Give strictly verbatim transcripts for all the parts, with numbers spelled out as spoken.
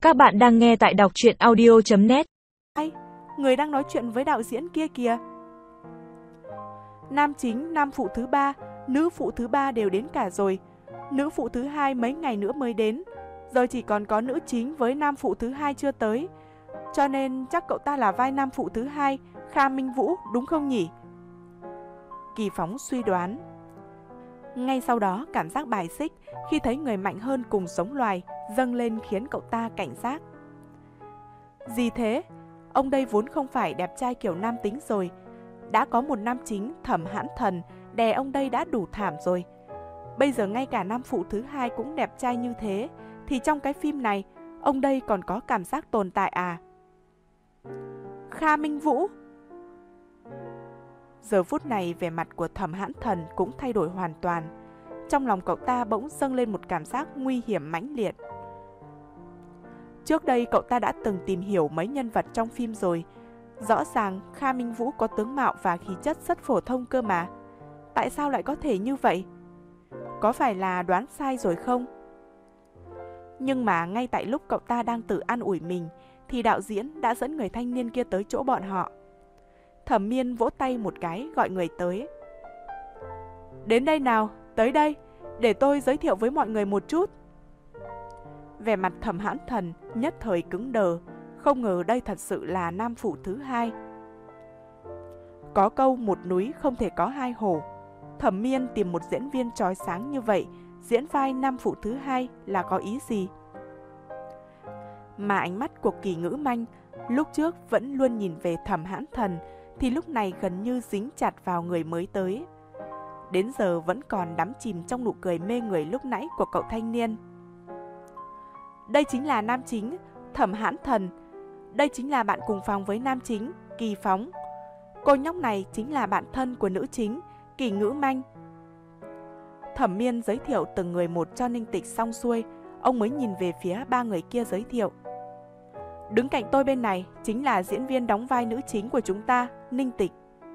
Các bạn đang nghe tại đọc truyện audio chấm net. Ai? Người đang nói chuyện với đạo diễn kia kìa. Nam chính, nam phụ thứ ba, nữ phụ thứ ba đều đến cả rồi. Nữ phụ thứ hai mấy ngày nữa mới đến. Giờ chỉ còn có nữ chính với nam phụ thứ hai chưa tới. Cho nên chắc cậu ta là vai nam phụ thứ hai, Kha Minh Vũ, đúng không nhỉ? Kỳ Phóng suy đoán. Ngay sau đó, cảm giác bài xích khi thấy người mạnh hơn cùng sống loài dâng lên khiến cậu ta cảnh giác. Gì thế? Ông đây vốn không phải đẹp trai kiểu nam tính rồi. Đã có một nam chính Thẩm Hãn Thần đè ông đây đã đủ thảm rồi. Bây giờ ngay cả nam phụ thứ hai cũng đẹp trai như thế, thì trong cái phim này, ông đây còn có cảm giác tồn tại à? Kha Minh Vũ. Giờ phút này vẻ mặt của Thẩm Hãn Thần cũng thay đổi hoàn toàn. Trong lòng cậu ta bỗng dâng lên một cảm giác nguy hiểm mãnh liệt. Trước đây cậu ta đã từng tìm hiểu mấy nhân vật trong phim rồi. Rõ ràng Kha Minh Vũ có tướng mạo và khí chất rất phổ thông cơ mà. Tại sao lại có thể như vậy? Có phải là đoán sai rồi không? Nhưng mà ngay tại lúc cậu ta đang tự an ủi mình, thì đạo diễn đã dẫn người thanh niên kia tới chỗ bọn họ. Thẩm Miên vỗ tay một cái gọi người tới. Đến đây nào, tới đây, để tôi giới thiệu với mọi người một chút. Vẻ mặt Thẩm Hãn Thần nhất thời cứng đờ, không ngờ đây thật sự là nam phụ thứ hai. Có câu một núi không thể có hai hổ. Thẩm Miên tìm một diễn viên chói sáng như vậy, diễn vai nam phụ thứ hai là có ý gì? Mà ánh mắt của Kỳ Ngữ Manh lúc trước vẫn luôn nhìn về Thẩm Hãn Thần, thì lúc này gần như dính chặt vào người mới tới. Đến giờ vẫn còn đắm chìm trong nụ cười mê người lúc nãy của cậu thanh niên. Đây chính là nam chính, Thẩm Hãn Thần. Đây chính là bạn cùng phòng với nam chính, Kỳ Phóng. Cô nhóc này chính là bạn thân của nữ chính, Kỳ Ngữ Manh. Thẩm Miên giới thiệu từng người một cho Ninh Tịch xong xuôi, ông mới nhìn về phía ba người kia giới thiệu. Đứng cạnh tôi bên này chính là diễn viên đóng vai nữ chính của chúng ta, Ninh Tịch.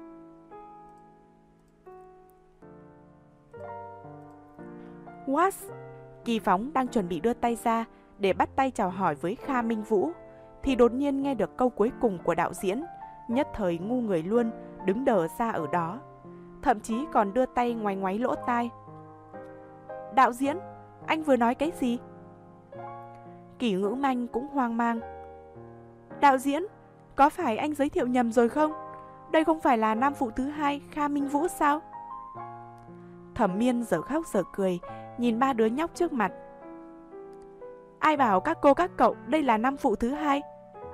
What? Kỳ Phóng đang chuẩn bị đưa tay ra để bắt tay chào hỏi với Kha Minh Vũ, thì đột nhiên nghe được câu cuối cùng của đạo diễn, nhất thời ngu người luôn, đứng đờ ra ở đó. Thậm chí còn đưa tay ngoáy ngoáy lỗ tai. Đạo diễn, anh vừa nói cái gì? Kỳ Ngữ Manh cũng hoang mang. Đạo diễn, có phải anh giới thiệu nhầm rồi không? Đây không phải là nam phụ thứ hai Kha Minh Vũ sao? Thẩm Miên giờ khóc giờ cười, nhìn ba đứa nhóc trước mặt. Ai bảo các cô các cậu đây là nam phụ thứ hai?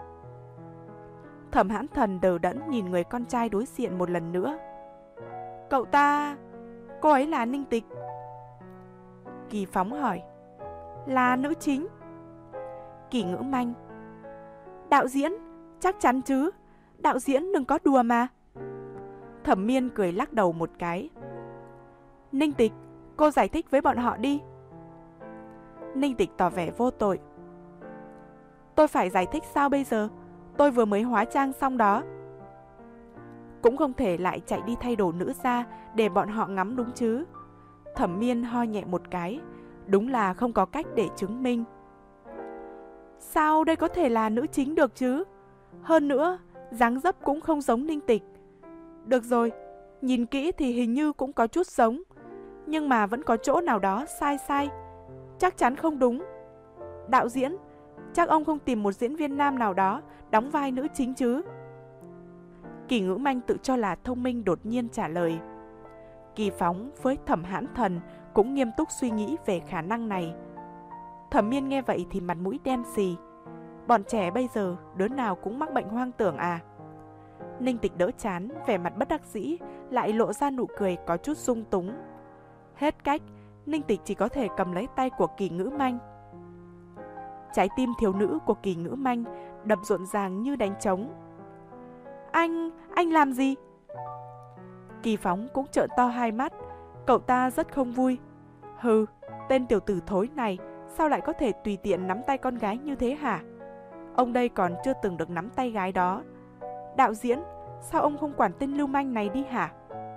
Thẩm Hãn Thần đờ đẫn nhìn người con trai đối diện một lần nữa. Cậu ta... cô ấy là Ninh Tịch. Kỳ Phóng hỏi. Là nữ chính. Kỳ Ngữ Manh. Đạo diễn, chắc chắn chứ. Đạo diễn đừng có đùa mà. Thẩm Miên cười lắc đầu một cái. Ninh Tịch, cô giải thích với bọn họ đi. Ninh Tịch tỏ vẻ vô tội. Tôi phải giải thích sao bây giờ? Tôi vừa mới hóa trang xong đó. Cũng không thể lại chạy đi thay đồ nữ ra để bọn họ ngắm đúng chứ. Thẩm Miên ho nhẹ một cái. Đúng là không có cách để chứng minh. Sao đây có thể là nữ chính được chứ? Hơn nữa, dáng dấp cũng không giống Ninh Tịch. Được rồi, nhìn kỹ thì hình như cũng có chút giống, nhưng mà vẫn có chỗ nào đó sai sai. Chắc chắn không đúng. Đạo diễn, chắc ông không tìm một diễn viên nam nào đó đóng vai nữ chính chứ? Kỳ Ngữ Manh tự cho là thông minh đột nhiên trả lời. Kỳ Phóng với Thẩm Hãn Thần cũng nghiêm túc suy nghĩ về khả năng này. Thẩm Miên nghe vậy thì mặt mũi đen xì. Bọn trẻ bây giờ đứa nào cũng mắc bệnh hoang tưởng à? Ninh Tịch đỡ chán, vẻ mặt bất đắc dĩ, lại lộ ra nụ cười có chút sung túng. Hết cách, Ninh Tịch chỉ có thể cầm lấy tay của Kỳ Ngữ Manh. Trái tim thiếu nữ của Kỳ Ngữ Manh đập rộn ràng như đánh trống. Anh, anh làm gì? Kỳ Phóng cũng trợn to hai mắt. Cậu ta rất không vui. Hừ, tên tiểu tử thối này sao lại có thể tùy tiện nắm tay con gái như thế hả? Ông đây còn chưa từng được nắm tay gái đó. Đạo diễn, sao ông không quản tên lưu manh này đi hả?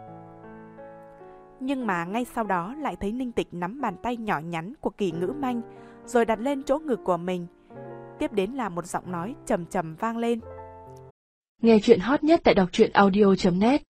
Nhưng mà ngay sau đó lại thấy Ninh Tịch nắm bàn tay nhỏ nhắn của Kỳ Ngữ Manh rồi đặt lên chỗ ngực của mình. Tiếp đến là một giọng nói trầm trầm vang lên. Nghe chuyện hot nhất tại đọc truyện audio chấm net.